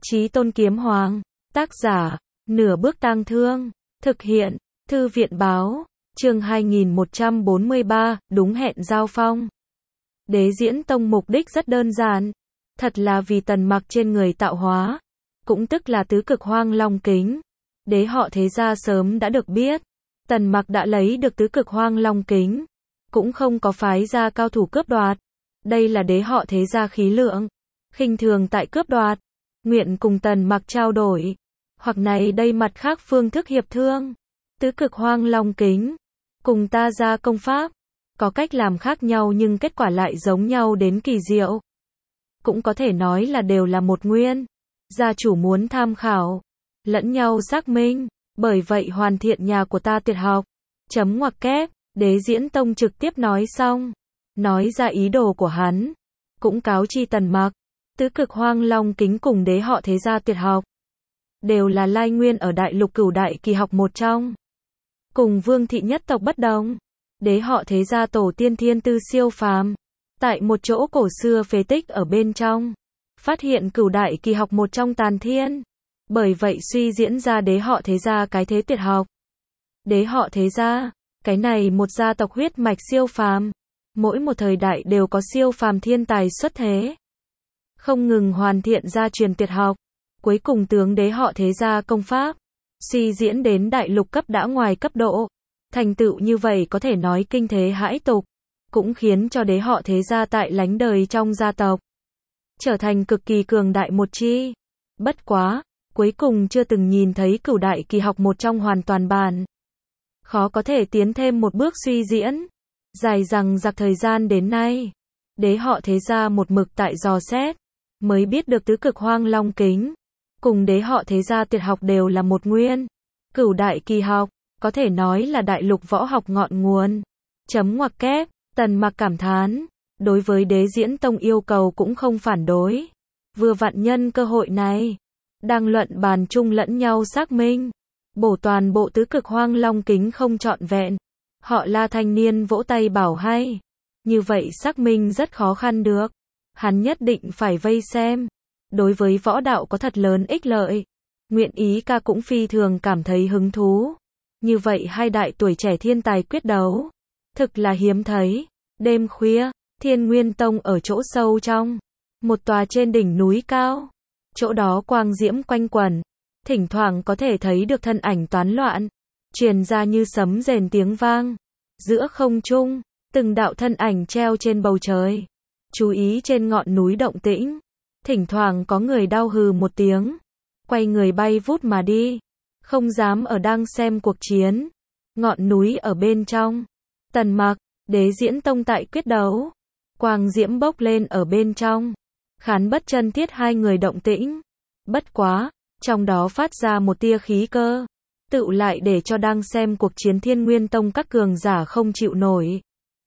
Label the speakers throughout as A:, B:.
A: Chí Tôn Kiếm Hoàng. Tác giả, Nửa Bước Tang Thương. Thực hiện, Thư viện Báo. Chương 2143, đúng hẹn giao phong. Đế Diễn Tông mục đích rất đơn giản. Thật là vì Tần Mặc trên người tạo hóa. Cũng tức là tứ cực hoang long kính. Đế họ Thế gia sớm đã được biết. Tần Mặc đã lấy được tứ cực hoang long kính. Cũng không có phái ra cao thủ cướp đoạt. Đây là đế họ Thế gia khí lượng. Khinh thường tại cướp đoạt. Nguyện cùng Tần Mặc trao đổi. Hoặc này đây mặt khác phương thức hiệp thương. Tứ cực hoang long kính. Cùng ta ra công pháp. Có cách làm khác nhau nhưng kết quả lại giống nhau đến kỳ diệu. Cũng có thể nói là đều là một nguyên. Gia chủ muốn tham khảo. Lẫn nhau xác minh. Bởi vậy hoàn thiện nhà của ta tuyệt học. Chấm ngoặc kép. Đế Diễn Tông trực tiếp nói xong. Nói ra ý đồ của hắn. Cũng cáo chi Tần Mặc. Tứ cực hoang long kính cùng đế họ Thế gia tuyệt học. Đều là lai nguyên ở đại lục cửu đại kỳ học một trong. Cùng Vương thị nhất tộc bất đồng. Đế họ Thế gia tổ tiên thiên tư siêu phàm. Tại một chỗ cổ xưa phế tích ở bên trong. Phát hiện cửu đại kỳ học một trong tàn thiên. Bởi vậy suy diễn ra đế họ Thế gia cái thế tuyệt học. Đế họ Thế gia, cái này một gia tộc huyết mạch siêu phàm. Mỗi một thời đại đều có siêu phàm thiên tài xuất thế. Không ngừng hoàn thiện ra truyền tuyệt học. Cuối cùng tướng đế họ Thế gia công pháp. Suy diễn đến đại lục cấp đã ngoài cấp độ. Thành tựu như vậy có thể nói kinh thế hãi tục. Cũng khiến cho đế họ Thế gia tại lánh đời trong gia tộc. Trở thành cực kỳ cường đại một chi. Bất quá, cuối cùng chưa từng nhìn thấy cửu đại kỳ học một trong hoàn toàn bản. Khó có thể tiến thêm một bước suy diễn. Dài rằng giặc thời gian đến nay. Đế họ Thế gia một mực tại dò xét. Mới biết được tứ cực hoang long kính. Cùng đế họ Thế gia tuyệt học đều là một nguyên. Cửu đại kỳ học. Có thể nói là đại lục võ học ngọn nguồn. Chấm ngoặc kép. Tần Mặc cảm thán. Đối với Đế Diễn Tông yêu cầu cũng không phản đối. Vừa vặn nhân cơ hội này. Đang luận bàn chung lẫn nhau xác minh. Bổ toàn bộ tứ cực hoang long kính không trọn vẹn. Họ La thanh niên vỗ tay bảo hay. Như vậy xác minh rất khó khăn được. Hắn nhất định phải vây xem. Đối với võ đạo có thật lớn ích lợi. Nguyện ý ca cũng phi thường cảm thấy hứng thú. Như vậy hai đại tuổi trẻ thiên tài quyết đấu. Thực là hiếm thấy. Đêm khuya, Thiên Nguyên Tông ở chỗ sâu trong. Một tòa trên đỉnh núi cao. Chỗ đó quang diễm quanh quẩn. Thỉnh thoảng có thể thấy được thân ảnh toán loạn. Truyền ra như sấm rền tiếng vang. Giữa không trung, từng đạo thân ảnh treo trên bầu trời. Chú ý trên ngọn núi động tĩnh. Thỉnh thoảng có người đau hừ một tiếng. Quay người bay vút mà đi. Không dám ở đang xem cuộc chiến. Ngọn núi ở bên trong. Tần Mặc, Đế Diễn Tông tại quyết đấu. Quang diễm bốc lên ở bên trong. Khán bất chân thiết hai người động tĩnh. Bất quá, trong đó phát ra một tia khí cơ. Tựu lại để cho đang xem cuộc chiến Thiên Nguyên Tông các cường giả không chịu nổi.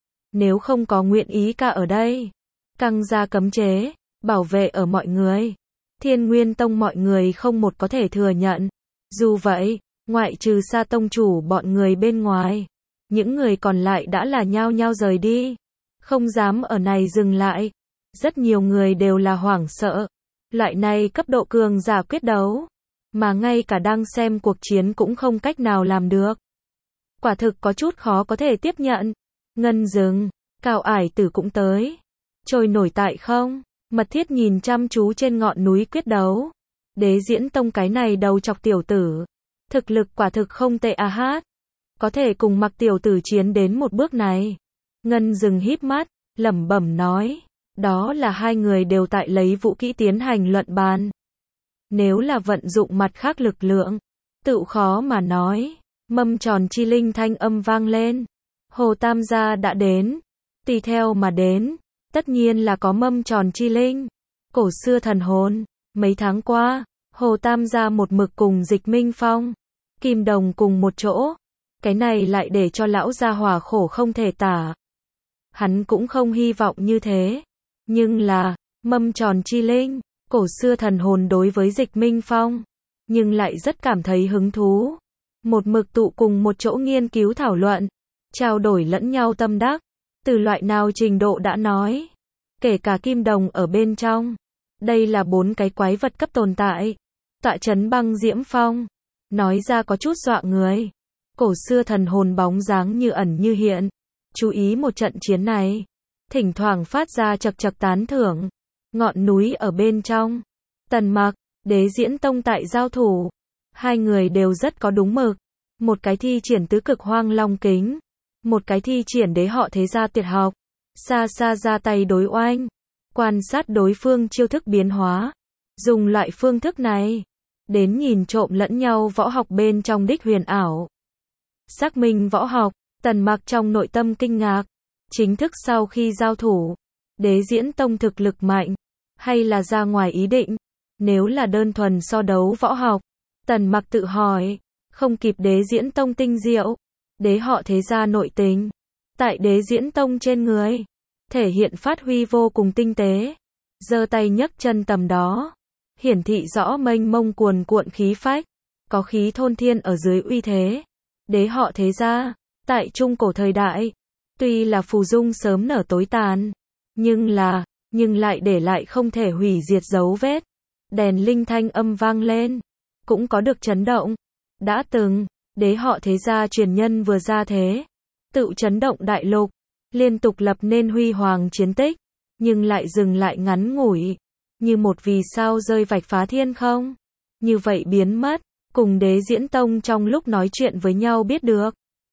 A: Nếu không có nguyện ý ca ở đây. Căng ra cấm chế. Bảo vệ ở mọi người. Thiên Nguyên Tông mọi người không một có thể thừa nhận. Dù vậy, ngoại trừ Sa tông chủ bọn người bên ngoài. Những người còn lại đã là nhao nhao rời đi. Không dám ở này dừng lại. Rất nhiều người đều là hoảng sợ. Loại này cấp độ cường giả quyết đấu. Mà ngay cả đang xem cuộc chiến cũng không cách nào làm được. Quả thực có chút khó có thể tiếp nhận. Ngân Dừng, Cao Ải Tử cũng tới. Trôi nổi tại không. Mật thiết nhìn chăm chú trên ngọn núi quyết đấu. Đế Diễn Tông cái này đầu chọc tiểu tử. Thực lực quả thực không tệ à hát. Có thể cùng Mặc tiểu tử chiến đến một bước này. Ngân Dừng híp mắt, lẩm bẩm nói. Đó là hai người đều tại lấy vũ kỹ tiến hành luận bàn. Nếu là vận dụng mặt khác lực lượng. Tự khó mà nói. Mâm tròn chi linh thanh âm vang lên. Hồ Tam gia đã đến. Tùy theo mà đến. Tất nhiên là có mâm tròn chi linh. Cổ xưa thần hồn. Mấy tháng qua, Hồ Tam gia một mực cùng Dịch Minh Phong, Kim Đồng cùng một chỗ. Cái này lại để cho lão gia hỏa khổ không thể tả. Hắn cũng không hy vọng như thế. Nhưng là, mâm tròn chi linh, cổ xưa thần hồn đối với Dịch Minh Phong. Nhưng lại rất cảm thấy hứng thú. Một mực tụ cùng một chỗ nghiên cứu thảo luận. Trao đổi lẫn nhau tâm đắc. Từ loại nào trình độ đã nói. Kể cả Kim Đồng ở bên trong. Đây là 4 cái quái vật cấp tồn tại. Tọa trấn băng diễm phong. Nói ra có chút dọa người. Cổ xưa thần hồn bóng dáng như ẩn như hiện. Chú ý một trận chiến này. Thỉnh thoảng phát ra chậc chậc tán thưởng. Ngọn núi ở bên trong. Tần Mặc, Đế Diễn Tông tại giao thủ. Hai người đều rất có đúng mực. Một cái thi triển tứ cực hoang long kính. Một cái thi triển đế họ thế gia tuyệt học. Xa xa ra tay đối oanh. Quan sát đối phương chiêu thức biến hóa. Dùng loại phương thức này. Đến nhìn trộm lẫn nhau võ học bên trong đích huyền ảo. Xác minh võ học. Tần Mặc trong nội tâm kinh ngạc. Chính thức sau khi giao thủ. Đế Diễn Tông thực lực mạnh. Hay là ra ngoài ý định. Nếu là đơn thuần so đấu võ học. Tần Mặc tự hỏi. Không kịp Đế Diễn Tông tinh diệu. Đế họ thế gia nội tình. Tại Đế Diễn Tông trên người. Thể hiện phát huy vô cùng tinh tế. Giơ tay nhấc chân tầm đó. Hiển thị rõ mênh mông cuồn cuộn khí phách. Có khí thôn thiên ở dưới uy thế. Đế họ thế gia. Tại trung cổ thời đại. Tuy là phù dung sớm nở tối tàn. Nhưng lại để lại không thể hủy diệt dấu vết. Đèn linh thanh âm vang lên. Cũng có được chấn động. Đã từng, đế họ thế gia truyền nhân vừa ra thế. Tự chấn động đại lục. Liên tục lập nên huy hoàng chiến tích. Nhưng lại dừng lại ngắn ngủi. Như một vì sao rơi vạch phá thiên không. Như vậy biến mất. Cùng Đế Diễn Tông trong lúc nói chuyện với nhau biết được.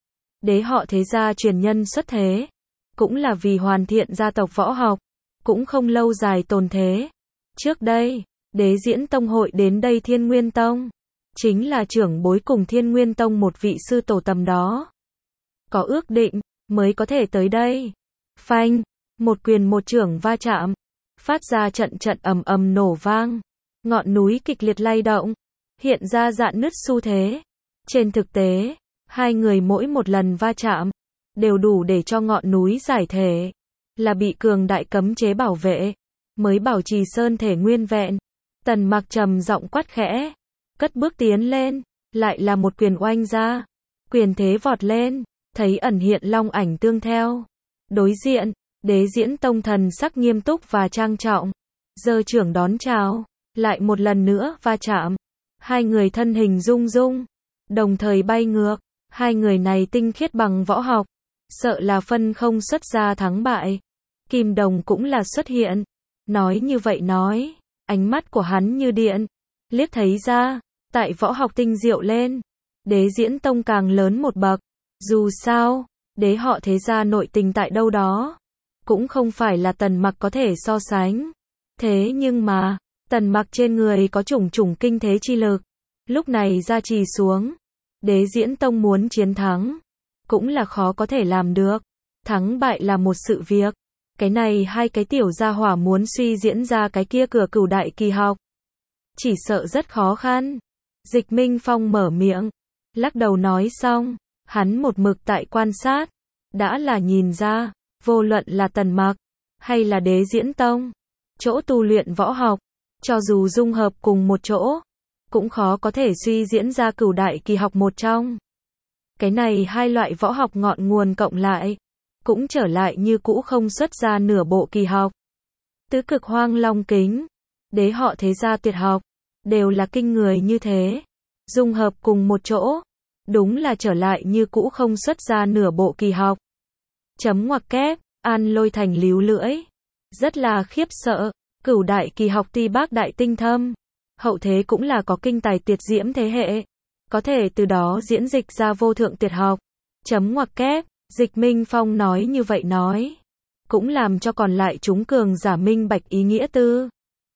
A: Đế họ thế gia truyền nhân xuất thế. Cũng là vì hoàn thiện gia tộc võ học. Cũng không lâu dài tồn thế. Trước đây, Đế Diễn Tông hội đến đây Thiên Nguyên Tông. Chính là trưởng bối cùng Thiên Nguyên Tông một vị sư tổ tầm đó. Có ước định, mới có thể tới đây. Phanh, một quyền một chưởng va chạm. Phát ra trận trận ầm ầm nổ vang. Ngọn núi kịch liệt lay động. Hiện ra rạn nứt xu thế. Trên thực tế, hai người mỗi một lần va chạm. Đều đủ để cho ngọn núi giải thể. Là bị cường đại cấm chế bảo vệ. Mới bảo trì sơn thể nguyên vẹn. Tần Mặc trầm giọng quát khẽ. Cất bước tiến lên. Lại là một quyền oanh ra. Quyền thế vọt lên. Thấy ẩn hiện long ảnh tương theo. Đối diện, Đế Diễn Tông thần sắc nghiêm túc và trang trọng. Giơ chưởng đón chào. Lại một lần nữa va chạm. Hai người thân hình rung rung. Đồng thời bay ngược. Hai người này tinh khiết bằng võ học. Sợ là phân không xuất ra thắng bại. Kim Đồng cũng là xuất hiện. Nói như vậy nói. Ánh mắt của hắn như điện. Liếc thấy ra. Tại võ học tinh diệu lên. Đế Diễn Tông càng lớn một bậc. Dù sao, đế họ thế gia nội tình tại đâu đó. Cũng không phải là Tần Mặc có thể so sánh. Thế nhưng mà, Tần Mặc trên người có chủng chủng kinh thế chi lực. Lúc này gia trì xuống. Đế Diễn Tông muốn chiến thắng. Cũng là khó có thể làm được. Thắng bại là một sự việc. Cái này hai cái tiểu gia hỏa muốn suy diễn ra cái kia cửa cửu đại kỳ học. Chỉ sợ rất khó khăn. Dịch Minh Phong mở miệng. Lắc đầu nói xong. Hắn một mực tại quan sát. Đã là nhìn ra. Vô luận là Tần Mặc. Hay là Đế Diễn Tông. Chỗ tu luyện võ học. Cho dù dung hợp cùng một chỗ. Cũng khó có thể suy diễn ra cửu đại kỳ học một trong. Cái này hai loại võ học ngọn nguồn cộng lại. Cũng trở lại như cũ không xuất ra nửa bộ kỳ học. Tứ cực hoang long kính. Đế họ thế gia tuyệt học. Đều là kinh người như thế. Dung hợp cùng một chỗ. Đúng là trở lại như cũ không xuất ra nửa bộ kỳ học. Chấm ngoặc kép, An Lôi Thành líu lưỡi. Rất là khiếp sợ. Cửu đại kỳ học tuy bác đại tinh thâm. Hậu thế cũng là có kinh tài tuyệt diễm thế hệ. Có thể từ đó diễn dịch ra vô thượng tuyệt học. Chấm ngoặc kép, Dịch Minh Phong nói như vậy nói. Cũng làm cho còn lại chúng cường giả minh bạch ý nghĩa tư.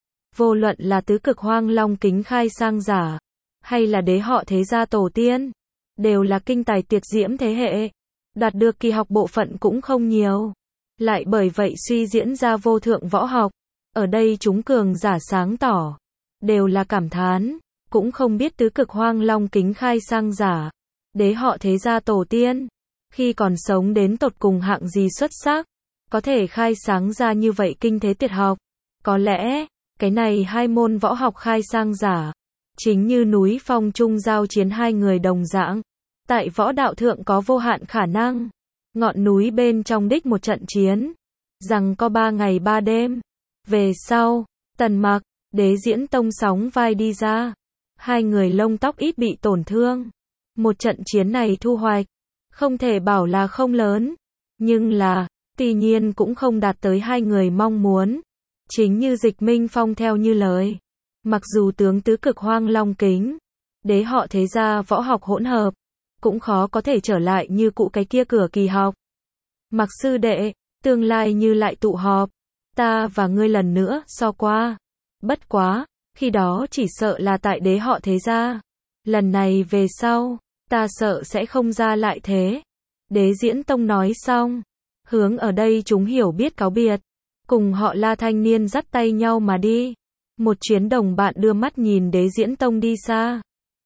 A: Vô luận là tứ cực hoang long kính khai sang giả. Hay là đế họ thế gia tổ tiên. Đều là kinh tài tuyệt diễm thế hệ. Đạt được kỳ học bộ phận cũng không nhiều. Lại bởi vậy suy diễn ra vô thượng võ học. Ở đây chúng cường giả sáng tỏ. Đều là cảm thán. Cũng không biết tứ cực hoang long kính khai sang giả. Đế họ thế gia tổ tiên. Khi còn sống đến tột cùng hạng gì xuất sắc. Có thể khai sáng ra như vậy kinh thế tuyệt học. Có lẽ, cái này hai môn võ học khai sang giả. Chính như núi phong trung giao chiến hai người đồng dạng. Tại võ đạo thượng có vô hạn khả năng. Ngọn núi bên trong đích một trận chiến. Rằng có 3 ngày 3 đêm. Về sau, Tần Mặc, Đế Diễn Tông sóng vai đi ra. Hai người lông tóc ít bị tổn thương. Một trận chiến này thu hoạch, không thể bảo là không lớn, nhưng là, tuy nhiên cũng không đạt tới hai người mong muốn. Chính như Dịch Minh Phong theo như lời. Mặc dù tướng tứ cực Hoang Long Kính, đế họ thế gia võ học hỗn hợp, cũng khó có thể trở lại như cũ cái kia cửa kỳ học. Mặc sư đệ, tương lai như lại tụ họp, ta và ngươi lần nữa so qua. Bất quá, khi đó chỉ sợ là tại đế họ thế gia. Lần này về sau, ta sợ sẽ không ra lại thế. Đế Diễn Tông nói xong, hướng ở đây chúng hiểu biết cáo biệt, cùng họ La thanh niên dắt tay nhau mà đi. Một chuyến đồng bạn đưa mắt nhìn Đế Diễn Tông đi xa,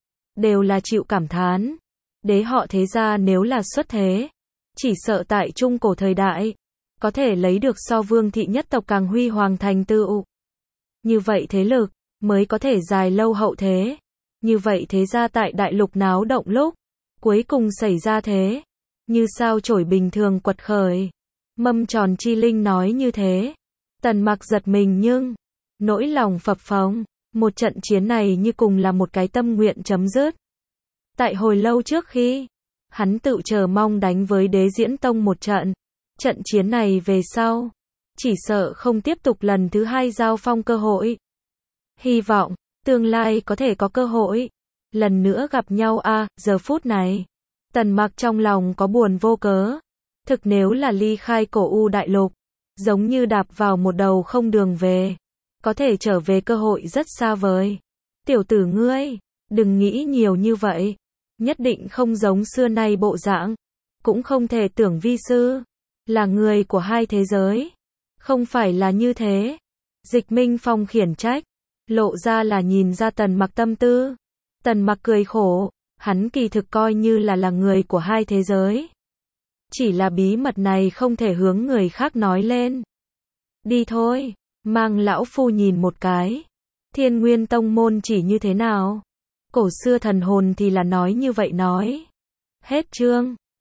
A: đều là chịu cảm thán. Đế họ thế gia nếu là xuất thế, chỉ sợ tại trung cổ thời đại, có thể lấy được so Vương thị nhất tộc càng huy hoàng thành tựu. Như vậy thế lực, mới có thể dài lâu hậu thế. Như vậy thế gia tại đại lục náo động lúc, cuối cùng xảy ra thế. Như sao chổi bình thường quật khởi. Mâm tròn chi linh nói như thế. Tần Mặc giật mình nhưng, nỗi lòng phập phồng. Một trận chiến này như cùng là một cái tâm nguyện chấm dứt. Tại hồi lâu trước khi, hắn tự chờ mong đánh với Đế Diễn Tông một trận. Trận chiến này về sau, chỉ sợ không tiếp tục lần thứ hai giao phong cơ hội. Hy vọng, tương lai có thể có cơ hội. Lần nữa gặp nhau giờ phút này. Tần Mặc trong lòng có buồn vô cớ. Thực nếu là ly khai cổ u đại lục, giống như đạp vào một đầu không đường về. Có thể trở về cơ hội rất xa vời. Tiểu tử ngươi, đừng nghĩ nhiều như vậy. Nhất định không giống xưa nay bộ dạng. Cũng không thể tưởng vi sư là người của hai thế giới. Không phải là như thế. Dịch Minh Phong khiển trách, lộ ra là nhìn ra Tần Mặc tâm tư. Tần Mặc cười khổ, hắn kỳ thực coi như là người của hai thế giới. Chỉ là bí mật này không thể hướng người khác nói lên. Đi thôi, mang lão phu nhìn một cái. Thiên Nguyên Tông môn chỉ như thế nào? Cổ xưa thần hồn thì là nói như vậy nói. Hết chương.